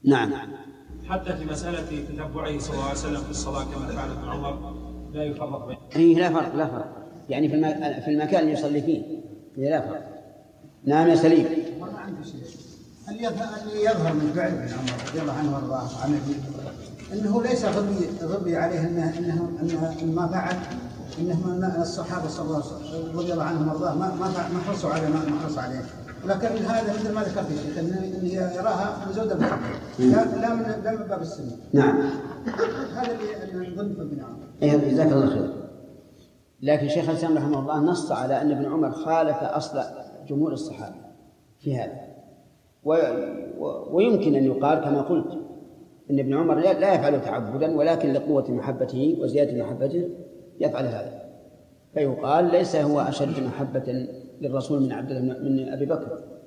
نعم. حتى في مسألة تتبعه صلى الله عليه وسلم في الصلاة كما فعل ابن عمر لا يفرق بين. أي لا فرق يعني في المكان اللي يصلي فيه لا فرق. نعم يا سليم. ما عندي شيء. اللي يظهر من فعل ابن عمر رضي الله عنه وارضاه عن انه ليس غبي عليه انه ما فعل، انه الصحابه صلى الله عليه وسلم رضي الله عنهم وارضاه ما حرصوا على ما حرص عليه، ولكن هذا مثل ما ذكرت يا شيخ ان يراها من زود الفقه لا من باب السنه. نعم. هذا اللي نظن في ابن عمر. اي جزاك الله خير. لكن شيخ الاسلام رحمه الله نص على ان ابن عمر خالف اصل جمهور الصحابه في هذا، ويمكن ان يقال كما قلت ان ابن عمر لا يفعل تعبدا، ولكن لقوه محبته وزياده محبته يفعل هذا، فيقال ليس هو اشد محبه للرسول من ابي بكر.